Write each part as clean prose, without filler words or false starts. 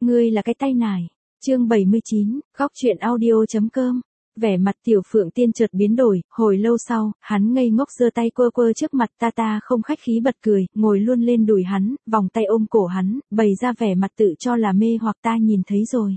ngươi là cái tay nải. Chương 79, góc truyện audio.com. Vẻ mặt Tiểu Phượng Tiên chợt biến đổi, hồi lâu sau, hắn ngây ngốc giơ tay quơ quơ trước mặt ta không khách khí bật cười, ngồi luôn lên đùi hắn, vòng tay ôm cổ hắn, bày ra vẻ mặt tự cho là mê hoặc ta nhìn thấy rồi.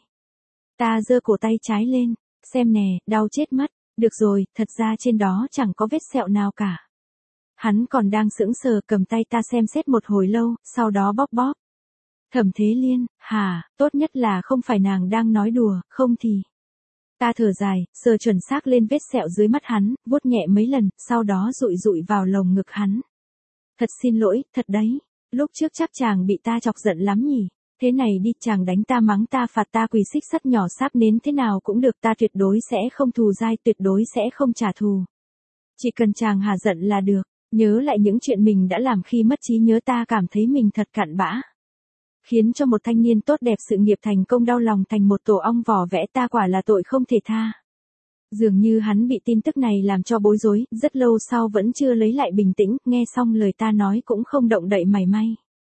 Ta giơ cổ tay trái lên, xem nè, đau chết mất, được rồi, thật ra trên đó chẳng có vết sẹo nào cả. Hắn còn đang sững sờ cầm tay ta xem xét một hồi lâu, sau đó bóp bóp. Thẩm Thế Liên, hả, tốt nhất là không phải nàng đang nói đùa, không thì. Ta thở dài, sờ chuẩn xác lên vết sẹo dưới mắt hắn, vuốt nhẹ mấy lần, sau đó dụi dụi vào lồng ngực hắn. Thật xin lỗi, thật đấy, lúc trước chắc chàng bị ta chọc giận lắm nhỉ. Thế này đi, chàng đánh ta mắng ta phạt ta quỳ xích sắt nhỏ sáp nến thế nào cũng được, ta tuyệt đối sẽ không thù dai, tuyệt đối sẽ không trả thù. Chỉ cần chàng hả giận là được, nhớ lại những chuyện mình đã làm khi mất trí nhớ, ta cảm thấy mình thật cặn bã. Khiến cho một thanh niên tốt đẹp sự nghiệp thành công đau lòng thành một tổ ong vỏ vẽ, ta quả là tội không thể tha. Dường như hắn bị tin tức này làm cho bối rối, rất lâu sau vẫn chưa lấy lại bình tĩnh, nghe xong lời ta nói cũng không động đậy mảy may.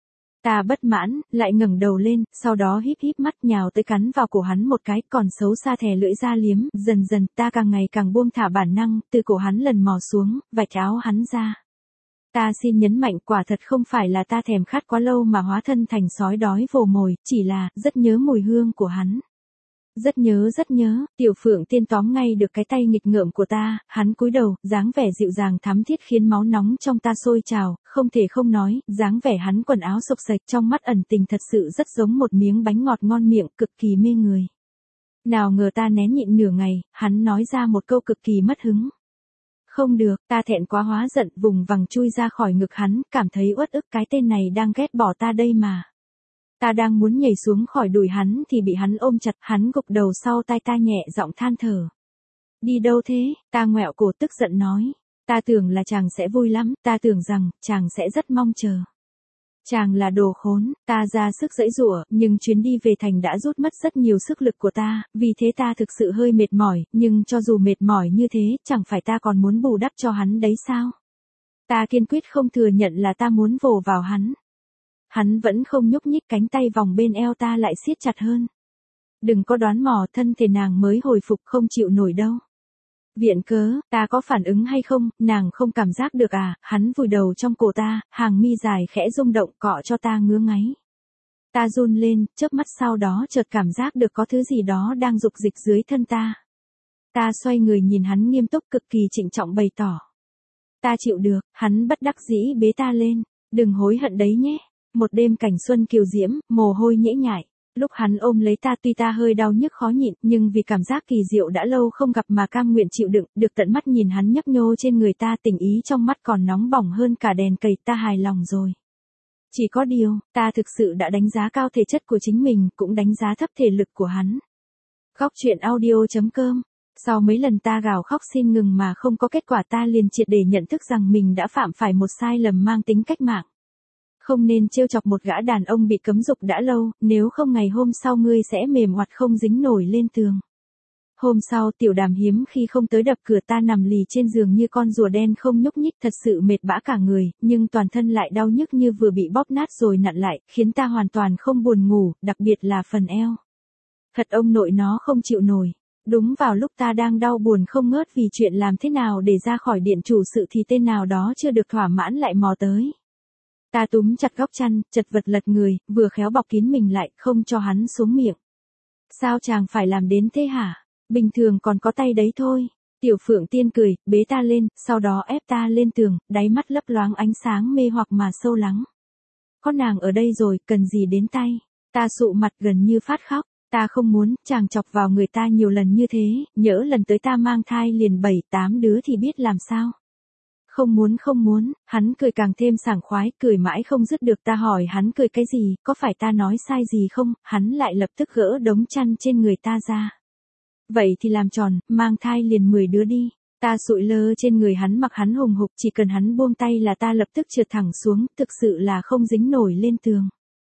Ta bất mãn, lại ngẩng đầu lên, sau đó híp híp mắt nhào tới cắn vào cổ hắn một cái, còn xấu xa thè lưỡi ra liếm, dần dần ta càng ngày càng buông thả bản năng, từ cổ hắn lần mò xuống, vạch áo hắn ra. Ta xin nhấn mạnh, quả thật không phải là ta thèm khát quá lâu mà hóa thân thành sói đói vồ mồi, chỉ là, rất nhớ mùi hương của hắn. Rất nhớ, Tiểu Phượng Tiên tóm ngay được cái tay nghịch ngợm của ta, hắn cúi đầu, dáng vẻ dịu dàng thắm thiết khiến máu nóng trong ta sôi trào, không thể không nói, dáng vẻ hắn quần áo xộc xệch trong mắt ẩn tình thật sự rất giống một miếng bánh ngọt ngon miệng, cực kỳ mê người. Nào ngờ ta nén nhịn nửa ngày, hắn nói ra một câu cực kỳ mất hứng. Không được, ta thẹn quá hóa giận, vùng vằng chui ra khỏi ngực hắn, cảm thấy uất ức, cái tên này đang ghét bỏ ta đây mà. Ta đang muốn nhảy xuống khỏi đùi hắn thì bị hắn ôm chặt, hắn gục đầu sau tai ta nhẹ giọng than thở. Đi đâu thế? Ta ngoẹo cổ tức giận nói. Ta tưởng là chàng sẽ vui lắm, ta tưởng rằng, chàng sẽ rất mong chờ. Chàng là đồ khốn, ta ra sức giãy giụa, nhưng chuyến đi về thành đã rút mất rất nhiều sức lực của ta, vì thế ta thực sự hơi mệt mỏi, nhưng cho dù mệt mỏi như thế, chẳng phải ta còn muốn bù đắp cho hắn đấy sao? Ta kiên quyết không thừa nhận là ta muốn vồ vào hắn. Hắn vẫn không nhúc nhích, cánh tay vòng bên eo ta lại siết chặt hơn. Đừng có đoán mò, thân thể nàng mới hồi phục, không chịu nổi đâu. Viện cớ, ta có phản ứng hay không, nàng không cảm giác được à? Hắn vùi đầu trong cổ ta, hàng mi dài khẽ rung động, cọ cho ta ngứa ngáy. Ta run lên, chớp mắt sau đó chợt cảm giác được có thứ gì đó đang dục dịch dưới thân ta. Ta xoay người nhìn hắn nghiêm túc, cực kỳ trịnh trọng bày tỏ. Ta chịu được, hắn bất đắc dĩ bế ta lên. Đừng hối hận đấy nhé. Một đêm cảnh xuân kiều diễm, mồ hôi nhễ nhại. Lúc hắn ôm lấy ta, tuy ta hơi đau nhức khó nhịn, nhưng vì cảm giác kỳ diệu đã lâu không gặp mà cam nguyện chịu đựng, được tận mắt nhìn hắn nhấp nhô trên người ta, tình ý trong mắt còn nóng bỏng hơn cả đèn cầy, ta hài lòng rồi. Chỉ có điều, ta thực sự đã đánh giá cao thể chất của chính mình, cũng đánh giá thấp thể lực của hắn. Góc truyện audio.com. Sau mấy lần ta gào khóc xin ngừng mà không có kết quả, ta liền triệt để nhận thức rằng mình đã phạm phải một sai lầm mang tính cách mạng. Không nên trêu chọc một gã đàn ông bị cấm dục đã lâu, nếu không ngày hôm sau ngươi sẽ mềm oặt không dính nổi lên tường. Hôm sau Tiểu Đàm hiếm khi không tới đập cửa, ta nằm lì trên giường như con rùa đen không nhúc nhích, thật sự mệt bã cả người, nhưng toàn thân lại đau nhức như vừa bị bóp nát rồi nặn lại, khiến ta hoàn toàn không buồn ngủ, đặc biệt là phần eo. Thật ông nội nó không chịu nổi. Đúng vào lúc ta đang đau buồn không ngớt vì chuyện làm thế nào để ra khỏi điện chủ sự thì tên nào đó chưa được thỏa mãn lại mò tới. Ta túm chặt góc chăn, chật vật lật người, vừa khéo bọc kín mình lại, không cho hắn xuống miệng. Sao chàng phải làm đến thế hả? Bình thường còn có tay đấy thôi. Tiểu Phượng Tiên cười, bế ta lên, sau đó ép ta lên tường, đáy mắt lấp loáng ánh sáng mê hoặc mà sâu lắng. Có nàng ở đây rồi, cần gì đến tay? Ta sụ mặt gần như phát khóc. Ta không muốn, chàng chọc vào người ta nhiều lần như thế, nhỡ lần tới ta mang thai liền 7-8 đứa thì biết làm sao? Không muốn, hắn cười càng thêm sảng khoái, cười mãi không dứt được. Ta hỏi hắn cười cái gì, có phải ta nói sai gì không, hắn lại lập tức gỡ đống chăn trên người ta ra. Vậy thì làm tròn, mang thai liền 10 đứa đi. Ta sụi lơ trên người hắn, mặc hắn hùng hục, chỉ cần hắn buông tay là ta lập tức trượt thẳng xuống, thực sự là không dính nổi lên tường.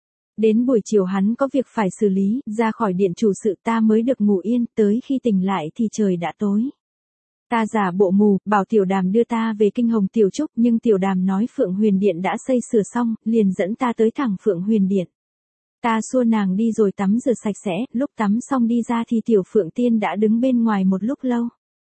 Đến buổi chiều hắn có việc phải xử lý, ra khỏi điện chủ sự ta mới được ngủ yên, tới khi tỉnh lại thì trời đã tối. Ta giả bộ mù, bảo Tiểu Đàm đưa ta về Kinh Hồng Tiểu Trúc, nhưng Tiểu Đàm nói Phượng Huyền Điện đã xây sửa xong, liền dẫn ta tới thẳng Phượng Huyền Điện. Ta xua nàng đi rồi tắm rửa sạch sẽ, lúc tắm xong đi ra thì Tiểu Phượng Tiên đã đứng bên ngoài một lúc lâu.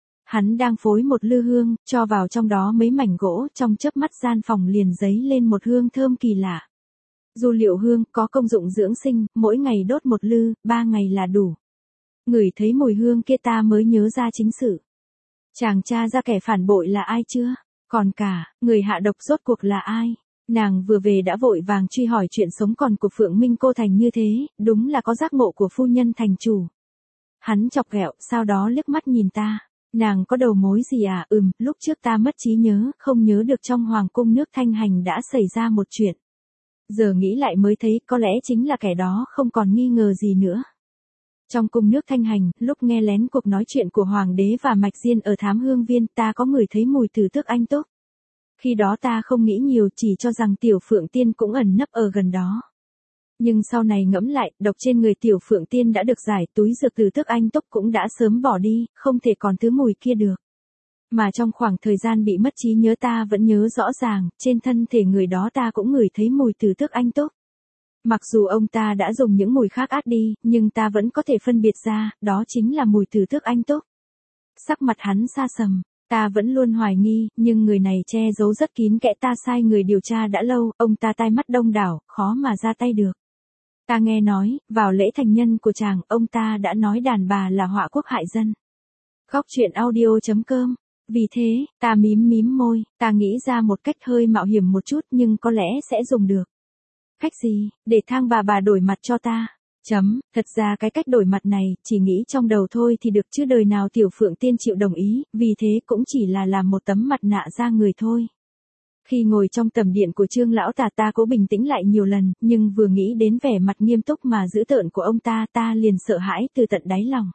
Hắn đang phối một lư hương, cho vào trong đó mấy mảnh gỗ, trong chớp mắt gian phòng liền dấy lên một hương thơm kỳ lạ. Dù liệu hương có công dụng dưỡng sinh, mỗi ngày đốt một lư, 3 ngày là đủ. Ngửi thấy mùi hương kia ta mới nhớ ra chính sự. Chàng tra ra kẻ phản bội là ai chưa? Còn cả, người hạ độc rốt cuộc là ai? Nàng vừa về đã vội vàng truy hỏi chuyện sống còn của Phượng Minh Cô Thành như thế, đúng là có giác ngộ của phu nhân thành chủ. Hắn chọc ghẹo, sau đó liếc mắt nhìn ta. Nàng có đầu mối gì à? Lúc trước ta mất trí nhớ, không nhớ được trong hoàng cung nước Thanh Hành đã xảy ra một chuyện. Giờ nghĩ lại mới thấy có lẽ chính là kẻ đó, không còn nghi ngờ gì nữa. Trong cung nước Thanh Hành, lúc nghe lén cuộc nói chuyện của Hoàng đế và Mạch Diên ở Thám Hương Viên, ta có ngửi thấy mùi từ tước anh túc. Khi đó ta không nghĩ nhiều, chỉ cho rằng Tiểu Phượng Tiên cũng ẩn nấp ở gần đó. Nhưng sau này ngẫm lại, độc trên người Tiểu Phượng Tiên đã được giải, túi dược từ tước anh túc cũng đã sớm bỏ đi, không thể còn thứ mùi kia được. Mà trong khoảng thời gian bị mất trí nhớ ta vẫn nhớ rõ ràng, trên thân thể người đó ta cũng ngửi thấy mùi từ tước anh túc. Mặc dù ông ta đã dùng những mùi khác át đi, nhưng ta vẫn có thể phân biệt ra, đó chính là mùi từ tước anh túc. Sắc mặt hắn xa sầm, ta vẫn luôn hoài nghi, nhưng người này che giấu rất kín kẽ, ta sai người điều tra đã lâu, ông ta tai mắt đông đảo, khó mà ra tay được. Ta nghe nói, vào lễ thành nhân của chàng, ông ta đã nói đàn bà là họa quốc hại dân. Góc truyện audio.com. Vì thế, ta mím môi, ta nghĩ ra một cách hơi mạo hiểm một chút nhưng có lẽ sẽ dùng được. Cách gì? Để Thang bà đổi mặt cho ta. Thật ra cái cách đổi mặt này, chỉ nghĩ trong đầu thôi thì được chứ đời nào Tiểu Phượng Tiên chịu đồng ý, vì thế cũng chỉ là làm một tấm mặt nạ ra người thôi. Khi ngồi trong tầm điện của Trương lão ta cố bình tĩnh lại nhiều lần, nhưng vừa nghĩ đến vẻ mặt nghiêm túc mà dữ tợn của ông ta liền sợ hãi từ tận đáy lòng.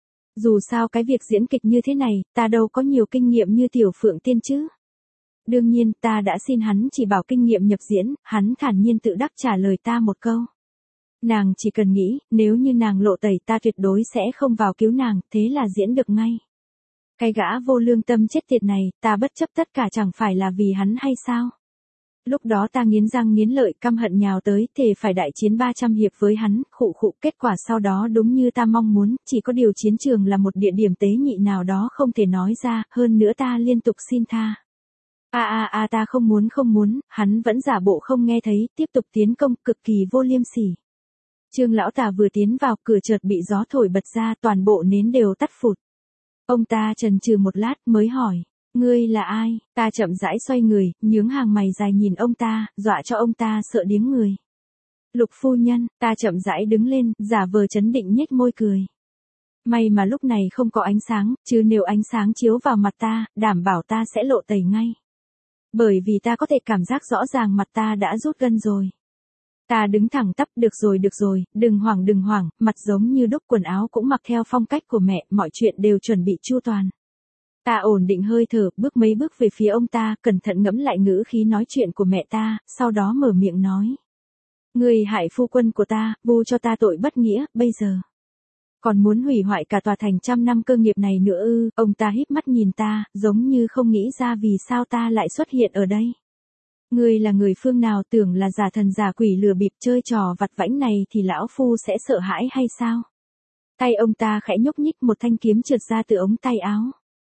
Dù sao cái việc diễn kịch như thế này, ta đâu có nhiều kinh nghiệm như Tiểu Phượng Tiên chứ. Đương nhiên, ta đã xin hắn chỉ bảo kinh nghiệm nhập diễn, hắn thản nhiên tự đắc trả lời ta một câu. Nàng chỉ cần nghĩ, nếu như nàng lộ tẩy ta tuyệt đối sẽ không vào cứu nàng, thế là diễn được ngay. Cái gã vô lương tâm chết tiệt này, ta bất chấp tất cả chẳng phải là vì hắn hay sao? Lúc đó ta nghiến răng nghiến lợi căm hận nhào tới, thề phải đại chiến 300 hiệp với hắn, kết quả sau đó đúng như ta mong muốn, chỉ có điều chiến trường là một địa điểm tế nhị nào đó không thể nói ra, hơn nữa ta liên tục xin tha. Ta không muốn, hắn vẫn giả bộ không nghe thấy, tiếp tục tiến công, cực kỳ vô liêm sỉ. Trương lão ta vừa tiến vào, cửa chợt bị gió thổi bật ra, toàn bộ nến đều tắt phụt. Ông ta chần chừ một lát mới hỏi, ngươi là ai? Ta chậm rãi xoay người, nhướng hàng mày dài nhìn ông ta, dọa cho ông ta sợ điếng người. Lục phu nhân, ta chậm rãi đứng lên, giả vờ trấn định nhếch môi cười. May mà lúc này không có ánh sáng, chứ nếu ánh sáng chiếu vào mặt ta, đảm bảo ta sẽ lộ tẩy ngay. Bởi vì ta có thể cảm giác rõ ràng mặt ta đã rút gân rồi. Ta đứng thẳng tắp, được rồi, đừng hoảng, mặt giống như đúc, quần áo cũng mặc theo phong cách của mẹ, mọi chuyện đều chuẩn bị chu toàn. Ta ổn định hơi thở, bước mấy bước về phía ông ta, cẩn thận ngẫm lại ngữ khí nói chuyện của mẹ ta, sau đó mở miệng nói. Ngươi hại phu quân của ta, vu cho ta tội bất nghĩa, bây giờ còn muốn hủy hoại cả tòa thành 100 năm cơ nghiệp này nữa ư? Ông ta híp mắt nhìn ta, giống như không nghĩ ra vì sao ta lại xuất hiện ở đây. Ngươi là người phương nào, tưởng là giả thần giả quỷ lừa bịp chơi trò vặt vãnh này thì lão phu sẽ sợ hãi hay sao? Tay ông ta khẽ nhúc nhích, một thanh kiếm trượt ra từ ống tay áo.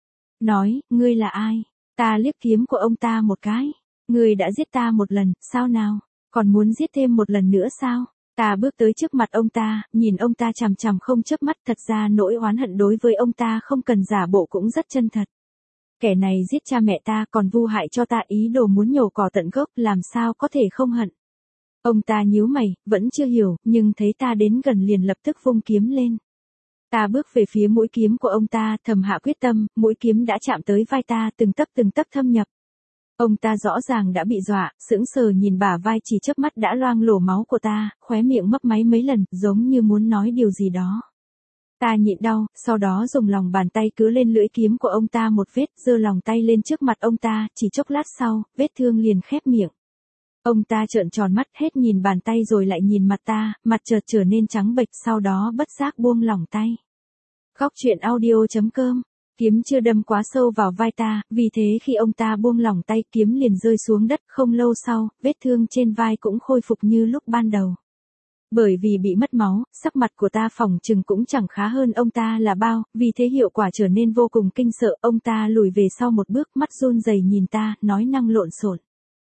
Nói, ngươi là ai? Ta liếc kiếm của ông ta một cái. Ngươi đã giết ta một lần, sao nào? Còn muốn giết thêm một lần nữa sao? Ta bước tới trước mặt ông ta, nhìn ông ta chằm chằm không chớp mắt, thật ra nỗi oán hận đối với ông ta không cần giả bộ cũng rất chân thật. Kẻ này giết cha mẹ ta còn vu hại cho ta, ý đồ muốn nhổ cỏ tận gốc, làm sao có thể không hận. Ông ta nhíu mày, vẫn chưa hiểu, nhưng thấy ta đến gần liền lập tức vung kiếm lên. Ta bước về phía mũi kiếm của ông ta, thầm hạ quyết tâm, mũi kiếm đã chạm tới vai ta, từng tấc thâm nhập. Ông ta rõ ràng đã bị dọa, sững sờ nhìn bả vai chỉ chớp mắt đã loang lổ máu của ta, khóe miệng mấp máy mấy lần, giống như muốn nói điều gì đó. Ta nhịn đau, sau đó dùng lòng bàn tay cứ lên lưỡi kiếm của ông ta một vết, giơ lòng tay lên trước mặt ông ta, chỉ chốc lát sau, vết thương liền khép miệng. Ông ta trợn tròn mắt, hết nhìn bàn tay rồi lại nhìn mặt ta, mặt chợt trở nên trắng bệch, sau đó bất giác buông lỏng tay. Góc truyện audio.com. Kiếm chưa đâm quá sâu vào vai ta, vì thế khi ông ta buông lỏng tay, kiếm liền rơi xuống đất, không lâu sau, vết thương trên vai cũng khôi phục như lúc ban đầu. Bởi vì bị mất máu, sắc mặt của ta phỏng chừng cũng chẳng khá hơn ông ta là bao, vì thế hiệu quả trở nên vô cùng kinh sợ, ông ta lùi về sau một bước, mắt run rẩy nhìn ta, nói năng lộn xộn.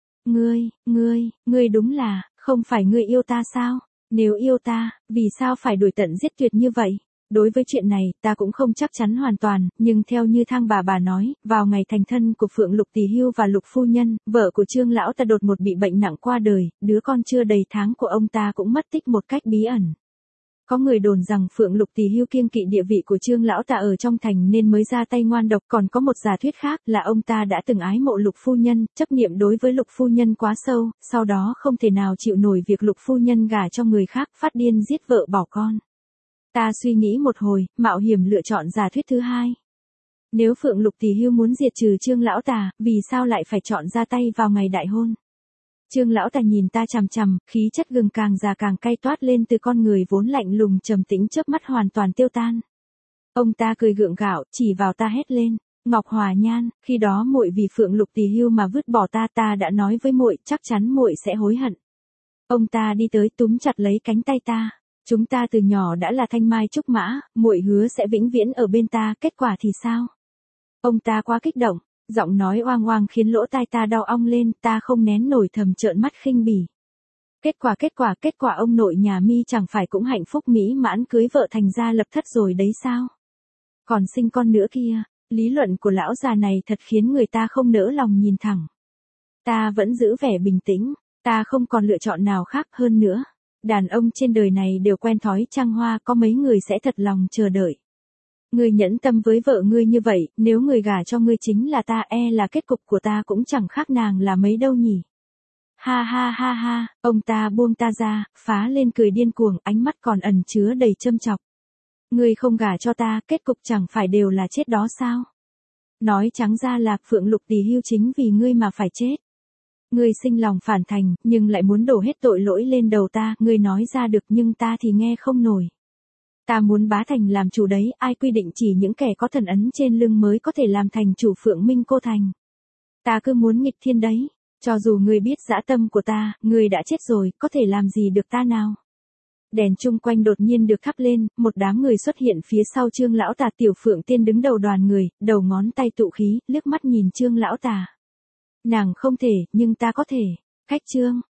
Ngươi đúng là, không phải ngươi yêu ta sao? Nếu yêu ta, vì sao phải đuổi tận giết tuyệt như vậy? Đối với chuyện này, ta cũng không chắc chắn hoàn toàn, nhưng theo như Thang bà nói, vào ngày thành thân của Phượng Lục Tỷ Hưu và Lục phu nhân, vợ của Trương lão ta đột ngột bị bệnh nặng qua đời, đứa con chưa đầy tháng của ông ta cũng mất tích một cách bí ẩn. Có người đồn rằng Phượng Lục Tỷ Hưu kiêng kỵ địa vị của Trương lão ta ở trong thành nên mới ra tay ngoan độc, còn có một giả thuyết khác là ông ta đã từng ái mộ Lục phu nhân, chấp niệm đối với Lục phu nhân quá sâu, sau đó không thể nào chịu nổi việc Lục phu nhân gả cho người khác, phát điên giết vợ bỏ con. Ta suy nghĩ một hồi, mạo hiểm lựa chọn giả thuyết thứ hai. Nếu Phượng Lục Tỷ Hưu muốn diệt trừ Trương lão ta, vì sao lại phải chọn ra tay vào ngày đại hôn? Trương lão ta nhìn ta chằm chằm, khí chất gừng càng già càng cay toát lên từ con người vốn lạnh lùng trầm tĩnh, chớp mắt hoàn toàn tiêu tan. Ông ta cười gượng gạo, chỉ vào ta hét lên, Ngọc Hòa Nhan, khi đó muội vì Phượng Lục Tỷ Hưu mà vứt bỏ ta, ta đã nói với muội, chắc chắn muội sẽ hối hận. Ông ta đi tới túm chặt lấy cánh tay ta. Chúng ta từ nhỏ đã là thanh mai trúc mã, muội hứa sẽ vĩnh viễn ở bên ta, kết quả thì sao? Ông ta quá kích động, giọng nói oang oang khiến lỗ tai ta đau ong lên, ta không nén nổi thầm trợn mắt khinh bỉ. Kết quả ông nội nhà mi chẳng phải cũng hạnh phúc mỹ mãn cưới vợ thành gia lập thất rồi đấy sao? Còn sinh con nữa kia, lý luận của lão già này thật khiến người ta không nỡ lòng nhìn thẳng. Ta vẫn giữ vẻ bình tĩnh, ta không còn lựa chọn nào khác hơn nữa. Đàn ông trên đời này đều quen thói trăng hoa, có mấy người sẽ thật lòng chờ đợi. Ngươi nhẫn tâm với vợ ngươi như vậy, nếu người gả cho ngươi chính là ta, là kết cục của ta cũng chẳng khác nàng là mấy đâu nhỉ. Ha, ông ta buông ta ra, phá lên cười điên cuồng, ánh mắt còn ẩn chứa đầy châm chọc. Ngươi không gả cho ta, kết cục chẳng phải đều là chết đó sao? Nói trắng ra là Phượng Lục Tỷ Hưu chính vì ngươi mà phải chết. Ngươi sinh lòng phản thành, nhưng lại muốn đổ hết tội lỗi lên đầu ta, ngươi nói ra được nhưng ta thì nghe không nổi. Ta muốn bá thành làm chủ đấy, ai quy định chỉ những kẻ có thần ấn trên lưng mới có thể làm thành chủ Phượng Minh Cô Thành. Ta cứ muốn nghịch thiên đấy, cho dù ngươi biết dã tâm của ta, ngươi đã chết rồi, có thể làm gì được ta nào. Đèn chung quanh đột nhiên được thắp lên, một đám người xuất hiện phía sau Trương lão tà, Tiểu Phượng Tiên đứng đầu đoàn người, đầu ngón tay tụ khí, liếc mắt nhìn Trương lão tà. Nàng không thể, nhưng ta có thể. Cách Trương